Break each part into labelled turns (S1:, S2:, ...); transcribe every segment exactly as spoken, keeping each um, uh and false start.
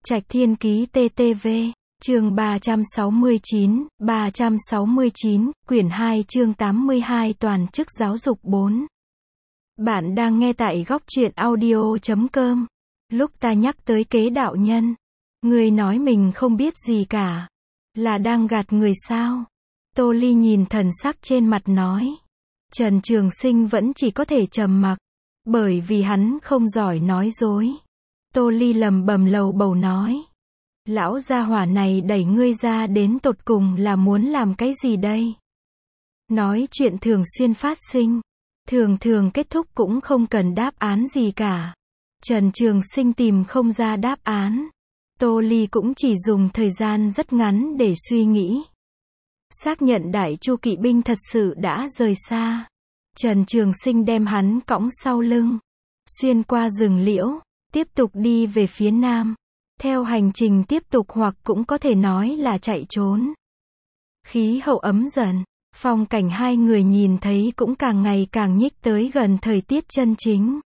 S1: Trạch Thiên Ký tê tê vê, chương ba trăm sáu mươi chín, ba trăm sáu mươi chín, quyển hai chương tám mươi hai toàn chức giáo dục bốn. Bạn đang nghe tại góc truyện audio chấm com. Lúc ta nhắc tới kế đạo nhân, người nói mình không biết gì cả. Là đang gạt người sao? Tô Ly nhìn thần sắc trên mặt nói. Trần Trường Sinh vẫn chỉ có thể trầm mặc, bởi vì hắn không giỏi nói dối. Tô Ly lầm bầm lầu bầu nói. Lão gia hỏa này đẩy ngươi ra đến tột cùng là muốn làm cái gì đây? Nói chuyện thường xuyên phát sinh, thường thường kết thúc cũng không cần đáp án gì cả. Trần Trường Sinh tìm không ra đáp án. Tô Ly cũng chỉ dùng thời gian rất ngắn để suy nghĩ. Xác nhận Đại Chu kỵ binh thật sự đã rời xa. Trần Trường Sinh đem hắn cõng sau lưng, xuyên qua rừng liễu, tiếp tục đi về phía nam. Theo hành trình tiếp tục hoặc cũng có thể nói là chạy trốn. Khí hậu ấm dần, phong cảnh hai người nhìn thấy cũng càng ngày càng nhích tới gần thời tiết chân chính.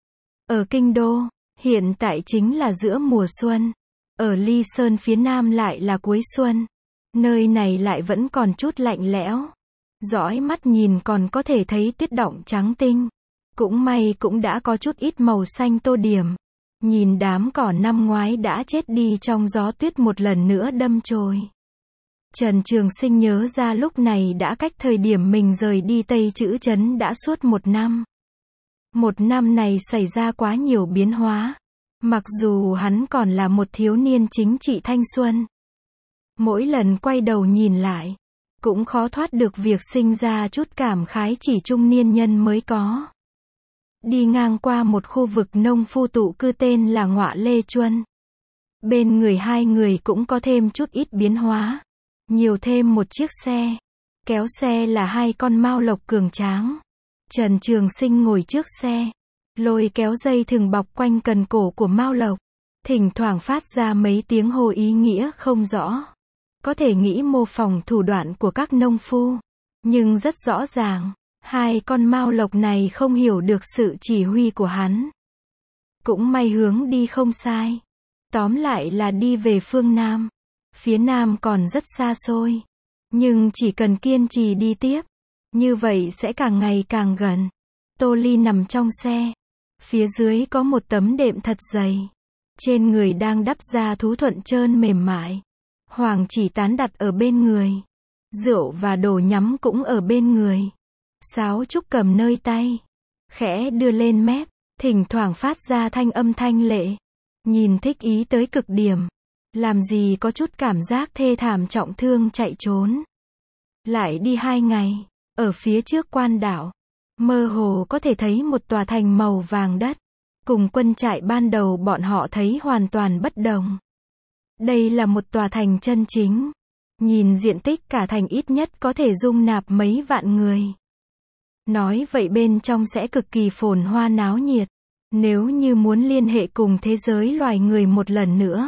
S1: Ở Kinh Đô, hiện tại chính là giữa mùa xuân. Ở Ly Sơn phía nam lại là cuối xuân. Nơi này lại vẫn còn chút lạnh lẽo. Dõi mắt nhìn còn có thể thấy tuyết đọng trắng tinh. Cũng may cũng đã có chút ít màu xanh tô điểm. Nhìn đám cỏ năm ngoái đã chết đi trong gió tuyết một lần nữa đâm chồi. Trần Trường Sinh nhớ ra lúc này đã cách thời điểm mình rời đi Tây Trữ Trấn đã suốt một năm. Một năm này xảy ra quá nhiều biến hóa. Mặc dù hắn còn là một thiếu niên chính trị thanh xuân. Mỗi lần quay đầu nhìn lại, cũng khó thoát được việc sinh ra chút cảm khái chỉ trung niên nhân mới có. Đi ngang qua một khu vực nông phu tụ cư tên là Ngọa Lê Chuân. Bên người hai người cũng có thêm chút ít biến hóa. Nhiều thêm một chiếc xe. Kéo xe là hai con mao lộc cường tráng. Trần Trường Sinh ngồi trước xe, lôi kéo dây thừng bọc quanh cần cổ của mao lộc. Thỉnh thoảng phát ra mấy tiếng hô ý nghĩa không rõ. Có thể nghĩ mô phỏng thủ đoạn của các nông phu. Nhưng rất rõ ràng, hai con mao lộc này không hiểu được sự chỉ huy của hắn. Cũng may hướng đi không sai. Tóm lại là đi về phương Nam. Phía Nam còn rất xa xôi. Nhưng chỉ cần kiên trì đi tiếp, như vậy sẽ càng ngày càng gần. Tô Ly nằm trong xe. Phía dưới có một tấm đệm thật dày. Trên người đang đắp da thú thuận trơn mềm mại. Hoàng chỉ tán đặt ở bên người. Rượu và đồ nhắm cũng ở bên người. Sáo trúc cầm nơi tay, khẽ đưa lên mép, thỉnh thoảng phát ra thanh âm thanh lệ. Nhìn thích ý tới cực điểm. Làm gì có chút cảm giác thê thảm trọng thương chạy trốn. Lại đi hai ngày, ở phía trước quan đảo, mơ hồ có thể thấy một tòa thành màu vàng đất. Cùng quân trại ban đầu bọn họ thấy hoàn toàn bất đồng. Đây là một tòa thành chân chính. Nhìn diện tích cả thành ít nhất có thể dung nạp mấy vạn người. Nói vậy bên trong sẽ cực kỳ phồn hoa náo nhiệt. Nếu như muốn liên hệ cùng thế giới loài người một lần nữa.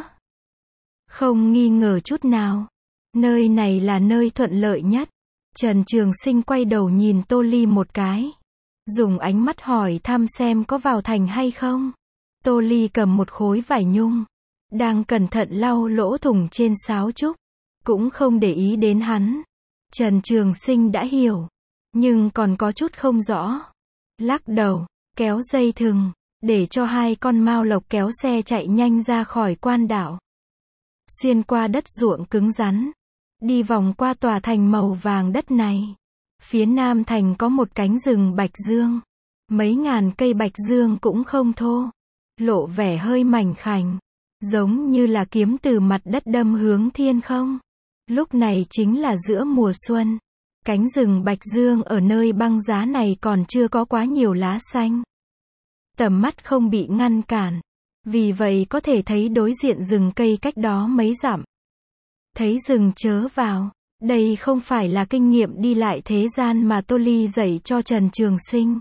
S1: Không nghi ngờ chút nào. Nơi này là nơi thuận lợi nhất. Trần Trường Sinh quay đầu nhìn Tô Ly một cái. Dùng ánh mắt hỏi thăm xem có vào thành hay không. Tô Ly cầm một khối vải nhung. Đang cẩn thận lau lỗ thủng trên sáo trúc. Cũng không để ý đến hắn. Trần Trường Sinh đã hiểu. Nhưng còn có chút không rõ. Lắc đầu, kéo dây thừng, để cho hai con mao lộc kéo xe chạy nhanh ra khỏi quan đảo. Xuyên qua đất ruộng cứng rắn. Đi vòng qua tòa thành màu vàng đất này. Phía nam thành có một cánh rừng bạch dương. Mấy ngàn cây bạch dương cũng không thô. Lộ vẻ hơi mảnh khảnh. Giống như là kiếm từ mặt đất đâm hướng thiên không. Lúc này chính là giữa mùa xuân. Cánh rừng bạch dương ở nơi băng giá này còn chưa có quá nhiều lá xanh. Tầm mắt không bị ngăn cản. Vì vậy có thể thấy đối diện rừng cây cách đó mấy dặm. Thấy rừng chớ vào. Đây không phải là kinh nghiệm đi lại thế gian mà Tô Ly dạy cho Trần Trường Sinh.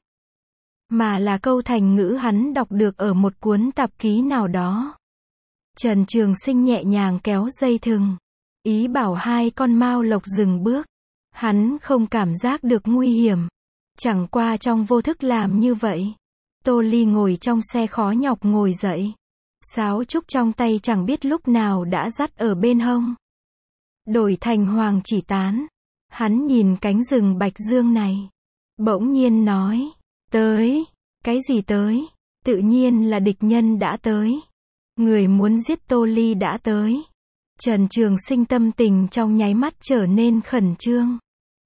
S1: Mà là câu thành ngữ hắn đọc được ở một cuốn tạp ký nào đó. Trần Trường Sinh nhẹ nhàng kéo dây thừng. Ý bảo hai con mao lộc dừng bước. Hắn không cảm giác được nguy hiểm. Chẳng qua trong vô thức làm như vậy. Tô Ly ngồi trong xe khó nhọc ngồi dậy. Sáo trúc trong tay chẳng biết lúc nào đã dắt ở bên hông. Đổi thành hoàng chỉ tán. Hắn nhìn cánh rừng bạch dương này. Bỗng nhiên nói. Tới. Cái gì tới? Tự nhiên là địch nhân đã tới. Người muốn giết Tô Ly đã tới. Trần Trường Sinh tâm tình trong nháy mắt trở nên khẩn trương.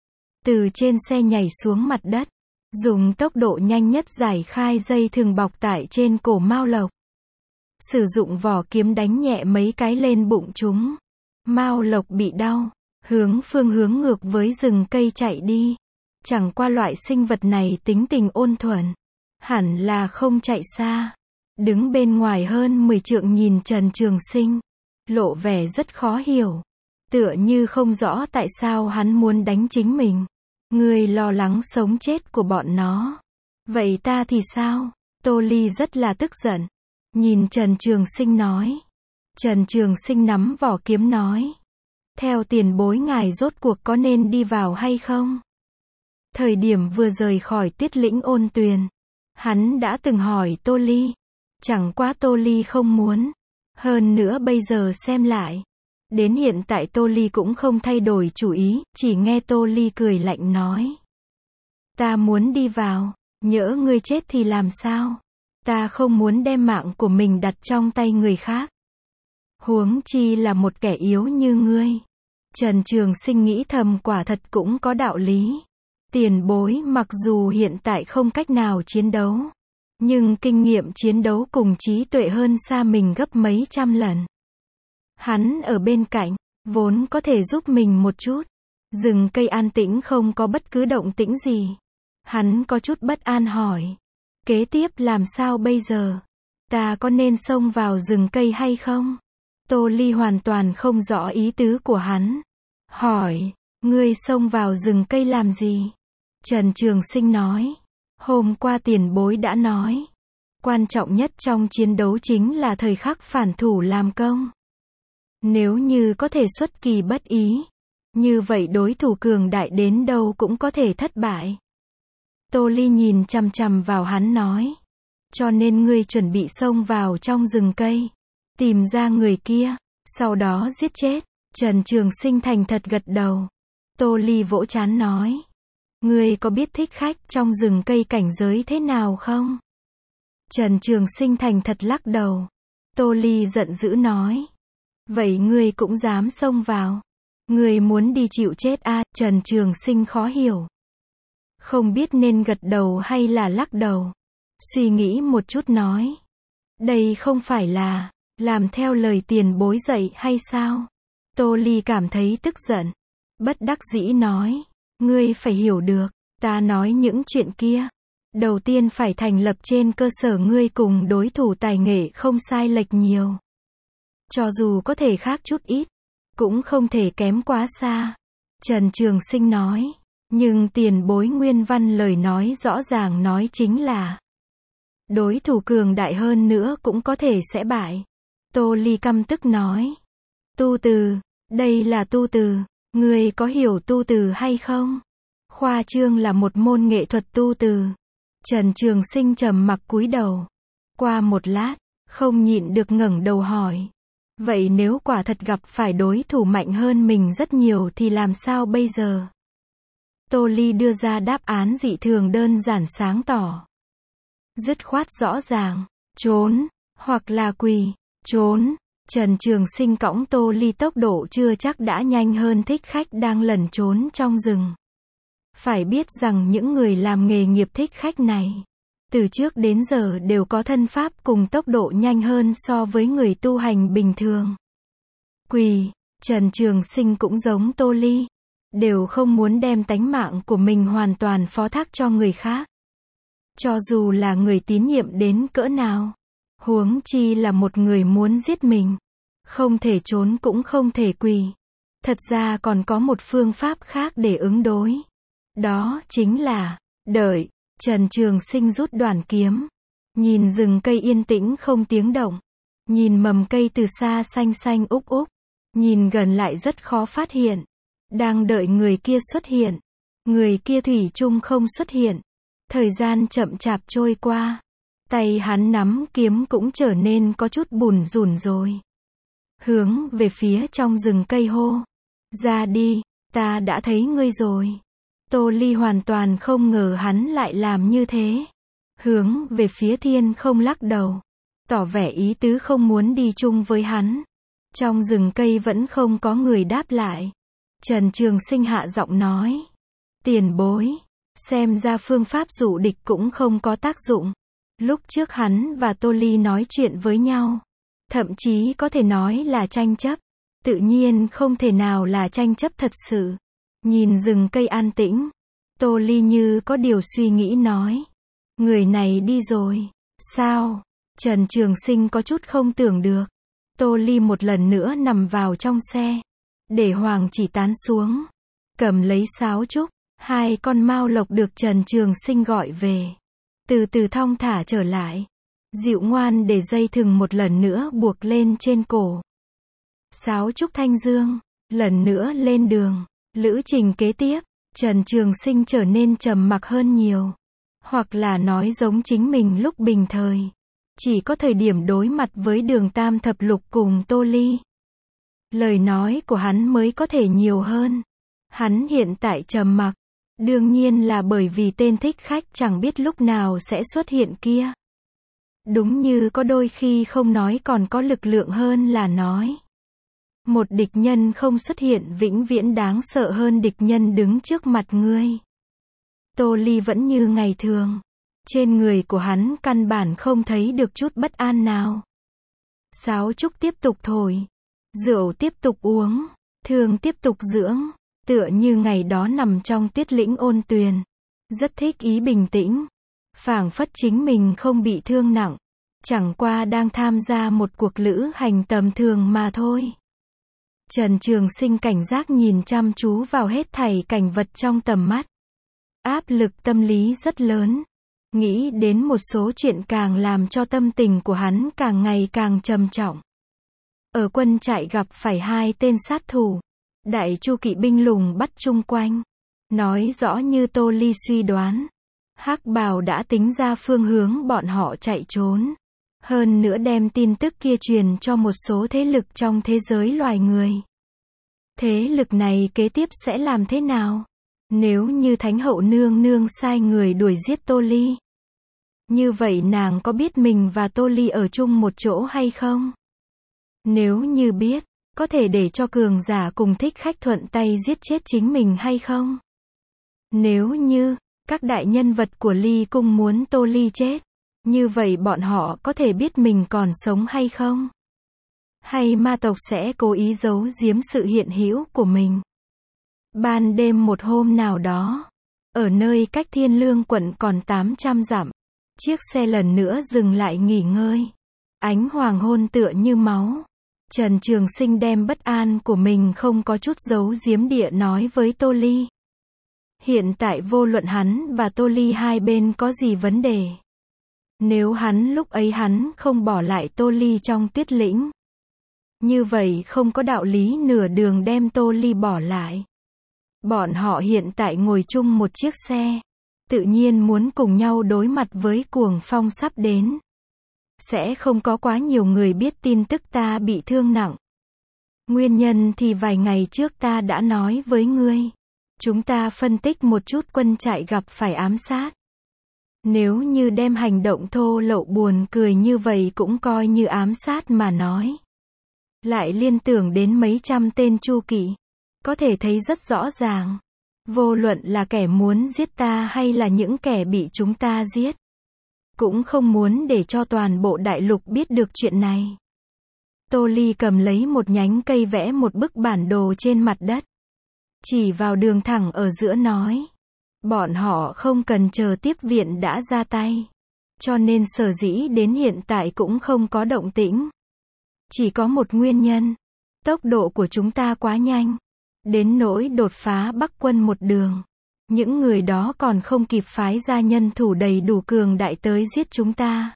S1: Từ trên xe nhảy xuống mặt đất. Dùng tốc độ nhanh nhất giải khai dây thừng bọc tải trên cổ Mao Lộc. Sử dụng vỏ kiếm đánh nhẹ mấy cái lên bụng chúng. Mao Lộc bị đau. Hướng phương hướng ngược với rừng cây chạy đi. Chẳng qua loại sinh vật này tính tình ôn thuần. Hẳn là không chạy xa. Đứng bên ngoài hơn mười trượng nhìn Trần Trường Sinh. Lộ vẻ rất khó hiểu. Tựa như không rõ tại sao hắn muốn đánh chính mình. Người lo lắng sống chết của bọn nó. Vậy ta thì sao? Tô Ly rất là tức giận. Nhìn Trần Trường Sinh nói. Trần Trường Sinh nắm vỏ kiếm nói. Theo tiền bối ngài rốt cuộc có nên đi vào hay không? Thời điểm vừa rời khỏi Tiết Lĩnh Ôn Tuyền. Hắn đã từng hỏi Tô Ly. Chẳng qua Tô Ly không muốn. Hơn nữa bây giờ xem lại. Đến hiện tại Tô Ly cũng không thay đổi chủ ý, chỉ nghe Tô Ly cười lạnh nói. Ta muốn đi vào, nhỡ ngươi chết thì làm sao? Ta không muốn đem mạng của mình đặt trong tay người khác. Huống chi là một kẻ yếu như ngươi. Trần Trường Sinh nghĩ thầm quả thật cũng có đạo lý. Tiền bối mặc dù hiện tại không cách nào chiến đấu. Nhưng kinh nghiệm chiến đấu cùng trí tuệ hơn xa mình gấp mấy trăm lần. Hắn ở bên cạnh, vốn có thể giúp mình một chút. Rừng cây an tĩnh không có bất cứ động tĩnh gì. Hắn có chút bất an hỏi. Kế tiếp làm sao bây giờ? Ta có nên xông vào rừng cây hay không? Tô Ly hoàn toàn không rõ ý tứ của hắn. Hỏi, ngươi xông vào rừng cây làm gì? Trần Trường Sinh nói. Hôm qua tiền bối đã nói. Quan trọng nhất trong chiến đấu chính là thời khắc phản thủ làm công. Nếu như có thể xuất kỳ bất ý. Như vậy đối thủ cường đại đến đâu cũng có thể thất bại. Tô Ly nhìn chằm chằm vào hắn nói. Cho nên ngươi chuẩn bị xông vào trong rừng cây. Tìm ra người kia. Sau đó giết chết. Trần Trường Sinh thành thật gật đầu. Tô Ly vỗ trán nói. Ngươi có biết thích khách trong rừng cây cảnh giới thế nào không? Trần Trường Sinh thành thật lắc đầu. Tô Ly giận dữ nói. Vậy ngươi cũng dám xông vào? Ngươi muốn đi chịu chết à? Trần Trường Sinh khó hiểu. Không biết nên gật đầu hay là lắc đầu. Suy nghĩ một chút nói. Đây không phải là làm theo lời tiền bối dạy hay sao? Tô Ly cảm thấy tức giận. Bất đắc dĩ nói. Ngươi phải hiểu được. Ta nói những chuyện kia. Đầu tiên phải thành lập trên cơ sở ngươi cùng đối thủ tài nghệ không sai lệch nhiều. Cho dù có thể khác chút ít. Cũng không thể kém quá xa. Trần Trường Sinh nói. Nhưng tiền bối nguyên văn lời nói rõ ràng nói chính là. Đối thủ cường đại hơn nữa cũng có thể sẽ bại. Tô Ly căm tức nói. Tu từ. Đây là tu từ. Ngươi có hiểu tu từ hay không? Khoa trương là một môn nghệ thuật tu từ. Trần Trường Sinh trầm mặc cúi đầu. Qua một lát, không nhịn được ngẩng đầu hỏi. Vậy nếu quả thật gặp phải đối thủ mạnh hơn mình rất nhiều thì làm sao bây giờ? Tô Ly đưa ra đáp án dị thường đơn giản sáng tỏ. Dứt khoát rõ ràng. Trốn, hoặc là quỳ. Trốn. Trần Trường Sinh cõng Tô Ly tốc độ chưa chắc đã nhanh hơn thích khách đang lẩn trốn trong rừng. Phải biết rằng những người làm nghề nghiệp thích khách này, từ trước đến giờ đều có thân pháp cùng tốc độ nhanh hơn so với người tu hành bình thường. Quỳ, Trần Trường Sinh cũng giống Tô Ly, đều không muốn đem tánh mạng của mình hoàn toàn phó thác cho người khác. Cho dù là người tín nhiệm đến cỡ nào, huống chi là một người muốn giết mình. Không thể trốn cũng không thể quỳ. Thật ra còn có một phương pháp khác để ứng đối. Đó chính là đợi. Trần Trường Sinh rút đoạn kiếm. Nhìn rừng cây yên tĩnh không tiếng động. Nhìn mầm cây từ xa xanh xanh úp úp. Nhìn gần lại rất khó phát hiện. Đang đợi người kia xuất hiện. Người kia thủy chung không xuất hiện. Thời gian chậm chạp trôi qua. Tay hắn nắm kiếm cũng trở nên có chút bùn rủn rồi. Hướng về phía trong rừng cây hô. Ra đi, ta đã thấy ngươi rồi. Tô Ly hoàn toàn không ngờ hắn lại làm như thế. Hướng về phía thiên không lắc đầu. Tỏ vẻ ý tứ không muốn đi chung với hắn. Trong rừng cây vẫn không có người đáp lại. Trần Trường Sinh hạ giọng nói. Tiền bối. Xem ra phương pháp dụ địch cũng không có tác dụng. Lúc trước hắn và Tô Ly nói chuyện với nhau. Thậm chí có thể nói là tranh chấp. Tự nhiên không thể nào là tranh chấp thật sự. Nhìn rừng cây an tĩnh. Tô Ly như có điều suy nghĩ nói. Người này đi rồi. Sao? Trần Trường Sinh có chút không tưởng được. Tô Ly một lần nữa nằm vào trong xe. Để Hoàng Chỉ tán xuống. Cầm lấy sáo trúc. Hai con mao lộc được Trần Trường Sinh gọi về. Từ từ thong thả trở lại. Dịu ngoan để dây thừng một lần nữa buộc lên trên cổ. Sáo trúc thanh dương. Lần nữa lên đường. Lữ trình kế tiếp. Trần Trường Sinh trở nên trầm mặc hơn nhiều. Hoặc là nói giống chính mình lúc bình thời. Chỉ có thời điểm đối mặt với Đường Tam Thập Lục cùng Tô Ly. Lời nói của hắn mới có thể nhiều hơn. Hắn hiện tại trầm mặc. Đương nhiên là bởi vì tên thích khách chẳng biết lúc nào sẽ xuất hiện kia. Đúng như có đôi khi không nói còn có lực lượng hơn là nói. Một địch nhân không xuất hiện vĩnh viễn đáng sợ hơn địch nhân đứng trước mặt ngươi. Tô Ly vẫn như ngày thường. Trên người của hắn căn bản không thấy được chút bất an nào. Sáo trúc tiếp tục thổi. Rượu tiếp tục uống. Thương tiếp tục dưỡng. Tựa như ngày đó nằm trong tuyết lĩnh ôn tuyền. Rất thích ý bình tĩnh. Phảng phất chính mình không bị thương nặng. Chẳng qua đang tham gia một cuộc lữ hành tầm thường mà thôi. Trần Trường Sinh cảnh giác nhìn chăm chú vào hết thảy cảnh vật trong tầm mắt. Áp lực tâm lý rất lớn. Nghĩ đến một số chuyện càng làm cho tâm tình của hắn càng ngày càng trầm trọng. Ở quân trại gặp phải hai tên sát thủ. Đại chu kỵ binh lùng bắt chung quanh. Nói rõ như Tô Ly suy đoán. Hắc Bào đã tính ra phương hướng bọn họ chạy trốn. Hơn nữa đem tin tức kia truyền cho một số thế lực trong thế giới loài người. Thế lực này kế tiếp sẽ làm thế nào? Nếu như Thánh Hậu Nương Nương sai người đuổi giết Tô Ly. Như vậy nàng có biết mình và Tô Ly ở chung một chỗ hay không? Nếu như biết, có thể để cho cường giả cùng thích khách thuận tay giết chết chính mình hay không? Nếu như, các đại nhân vật của Ly Cung muốn Tô Ly chết, như vậy bọn họ có thể biết mình còn sống hay không? Hay ma tộc sẽ cố ý giấu giếm sự hiện hữu của mình? Ban đêm một hôm nào đó, ở nơi cách Thiên Lương quận còn tám trăm dặm, chiếc xe lần nữa dừng lại nghỉ ngơi. Ánh hoàng hôn tựa như máu. Trần Trường Sinh đem bất an của mình không có chút giấu giếm địa nói với Tô Ly. Hiện tại vô luận hắn và Tô Ly hai bên có gì vấn đề. Nếu hắn lúc ấy hắn không bỏ lại Tô Ly trong tuyết lĩnh. Như vậy không có đạo lý nửa đường đem Tô Ly bỏ lại. Bọn họ hiện tại ngồi chung một chiếc xe. Tự nhiên muốn cùng nhau đối mặt với cuồng phong sắp đến. Sẽ không có quá nhiều người biết tin tức ta bị thương nặng. Nguyên nhân thì vài ngày trước ta đã nói với ngươi. Chúng ta phân tích một chút quân trại gặp phải ám sát. Nếu như đem hành động thô lậu buồn cười như vậy cũng coi như ám sát mà nói. Lại liên tưởng đến mấy trăm tên chu kỵ. Có thể thấy rất rõ ràng. Vô luận là kẻ muốn giết ta hay là những kẻ bị chúng ta giết. Cũng không muốn để cho toàn bộ đại lục biết được chuyện này. Tô Ly cầm lấy một nhánh cây vẽ một bức bản đồ trên mặt đất. Chỉ vào đường thẳng ở giữa nói. Bọn họ không cần chờ tiếp viện đã ra tay. Cho nên sở dĩ đến hiện tại cũng không có động tĩnh. Chỉ có một nguyên nhân. Tốc độ của chúng ta quá nhanh. Đến nỗi đột phá Bắc quân một đường. Những người đó còn không kịp phái ra nhân thủ đầy đủ cường đại tới giết chúng ta.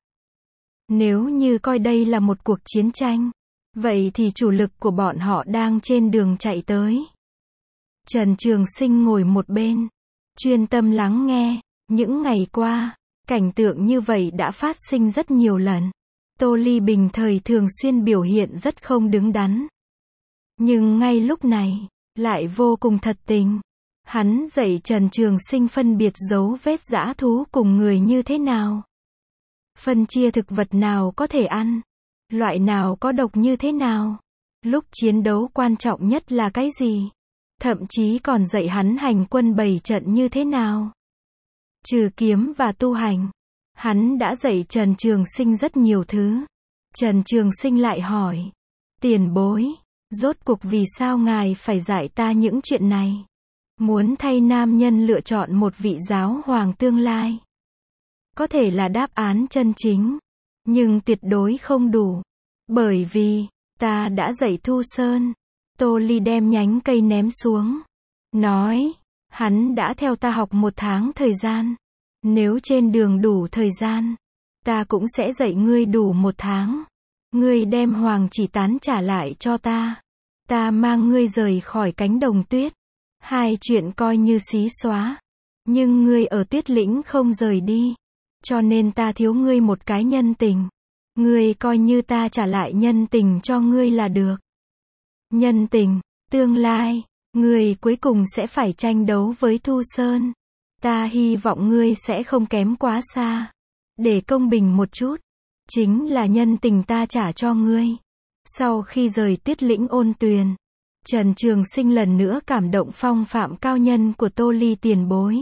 S1: Nếu như coi đây là một cuộc chiến tranh. Vậy thì chủ lực của bọn họ đang trên đường chạy tới. Trần Trường Sinh ngồi một bên. Chuyên tâm lắng nghe. Những ngày qua, Cảnh tượng như vậy đã phát sinh rất nhiều lần. Tô Ly bình thời thường xuyên biểu hiện rất không đứng đắn. Nhưng ngay lúc này, lại vô cùng thật tình. Hắn dạy Trần Trường Sinh phân biệt dấu vết dã thú cùng người như thế nào. Phân chia thực vật nào có thể ăn. Loại nào có độc như thế nào. Lúc chiến đấu quan trọng nhất là cái gì. Thậm chí còn dạy hắn hành quân bày trận như thế nào. Trừ kiếm và tu hành. Hắn đã dạy Trần Trường Sinh rất nhiều thứ. Trần Trường Sinh lại hỏi. Tiền bối, rốt cuộc vì sao ngài phải dạy ta những chuyện này? Muốn thay nam nhân lựa chọn một vị giáo hoàng tương lai. Có thể là đáp án chân chính. Nhưng tuyệt đối không đủ. Bởi vì, ta đã dạy Thu Sơn. Tô Ly đem nhánh cây ném xuống. Nói, hắn đã theo ta học một tháng thời gian. Nếu trên đường đủ thời gian, ta cũng sẽ dạy ngươi đủ một tháng. Ngươi đem hoàng chỉ tán trả lại cho ta. Ta mang ngươi rời khỏi cánh đồng tuyết. Hai chuyện coi như xí xóa. Nhưng ngươi ở tuyết lĩnh không rời đi. Cho nên ta thiếu ngươi một cái nhân tình. Ngươi coi như ta trả lại nhân tình cho ngươi là được. Nhân tình, tương lai, ngươi cuối cùng sẽ phải tranh đấu với Thu Sơn. Ta hy vọng ngươi sẽ không kém quá xa. Để công bình một chút. Chính là nhân tình ta trả cho ngươi. Sau khi rời tuyết lĩnh ôn tuyền, Trần Trường Sinh lần nữa cảm động phong phạm cao nhân của Tô Ly tiền bối.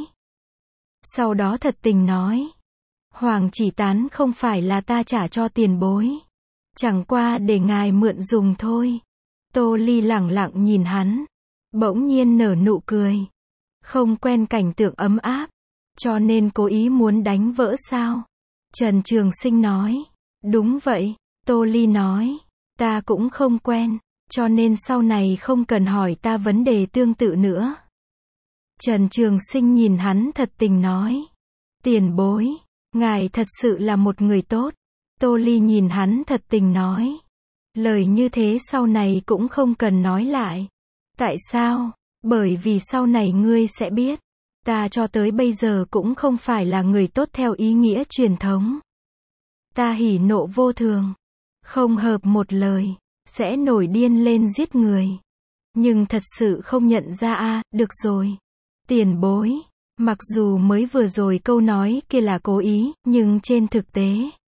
S1: Sau đó thật tình nói. Hoàng chỉ tán không phải là ta trả cho tiền bối. Chẳng qua để ngài mượn dùng thôi. Tô Ly lẳng lặng nhìn hắn. Bỗng nhiên nở nụ cười. Không quen cảnh tượng ấm áp. Cho nên cố ý muốn đánh vỡ sao? Trần Trường Sinh nói. Đúng vậy. Tô Ly nói. Ta cũng không quen. Cho nên sau này không cần hỏi ta vấn đề tương tự nữa. Trần Trường Sinh nhìn hắn thật tình nói. Tiền bối. Ngài thật sự là một người tốt. Tô Ly nhìn hắn thật tình nói. Lời như thế sau này cũng không cần nói lại. Tại sao? Bởi vì sau này ngươi sẽ biết. Ta cho tới bây giờ cũng không phải là người tốt theo ý nghĩa truyền thống. Ta hỉ nộ vô thường. Không hợp một lời. Sẽ nổi điên lên giết người. Nhưng thật sự không nhận ra a à, được rồi. Tiền bối. Mặc dù mới vừa rồi câu nói kia là cố ý, nhưng trên thực tế.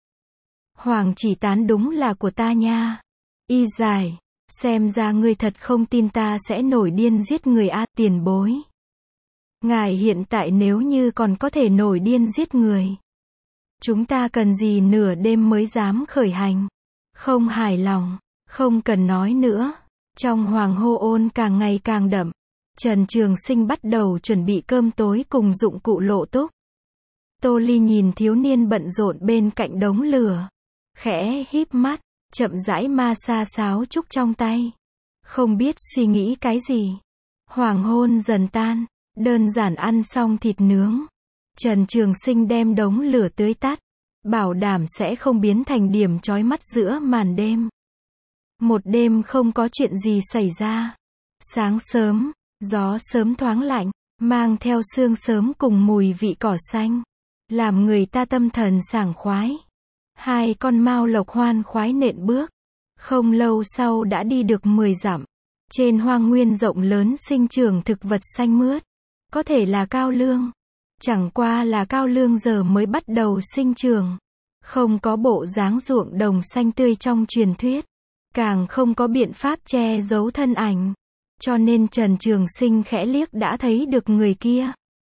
S1: Hoàng chỉ tán đúng là của ta nha. Y giải. Xem ra ngươi thật không tin ta sẽ nổi điên giết người a à, tiền bối. Ngài hiện tại nếu như còn có thể nổi điên giết người. Chúng ta cần gì nửa đêm mới dám khởi hành. Không hài lòng. Không cần nói nữa. Trong hoàng hô ôn càng ngày càng đậm. Trần Trường Sinh bắt đầu chuẩn bị cơm tối cùng dụng cụ lộ túc. Tô Ly nhìn thiếu niên bận rộn bên cạnh đống lửa. Khẽ híp mắt, chậm rãi ma sa sáo trúc trong tay. Không biết suy nghĩ cái gì. Hoàng hôn dần tan, đơn giản ăn xong thịt nướng. Trần Trường Sinh đem đống lửa tưới tắt. Bảo đảm sẽ không biến thành điểm chói mắt giữa màn đêm. Một đêm không có chuyện gì xảy ra. Sáng sớm, gió sớm thoáng lạnh, mang theo sương sớm cùng mùi vị cỏ xanh. Làm người ta tâm thần sảng khoái. Hai con mao lộc hoan khoái nện bước. Không lâu sau đã đi được mười dặm. Trên hoang nguyên rộng lớn sinh trưởng thực vật xanh mướt. Có thể là cao lương. Chẳng qua là cao lương giờ mới bắt đầu sinh trưởng. Không có bộ dáng ruộng đồng xanh tươi trong truyền thuyết. Càng không có biện pháp che giấu thân ảnh. Cho nên Trần Trường Sinh khẽ liếc đã thấy được người kia.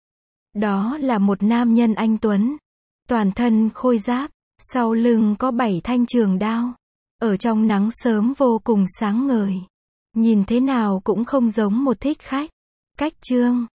S1: Đó là một nam nhân anh tuấn. Toàn thân khôi giáp. Sau lưng có bảy thanh trường đao. Ở trong nắng sớm vô cùng sáng ngời. Nhìn thế nào cũng không giống một thích khách. Cách trương.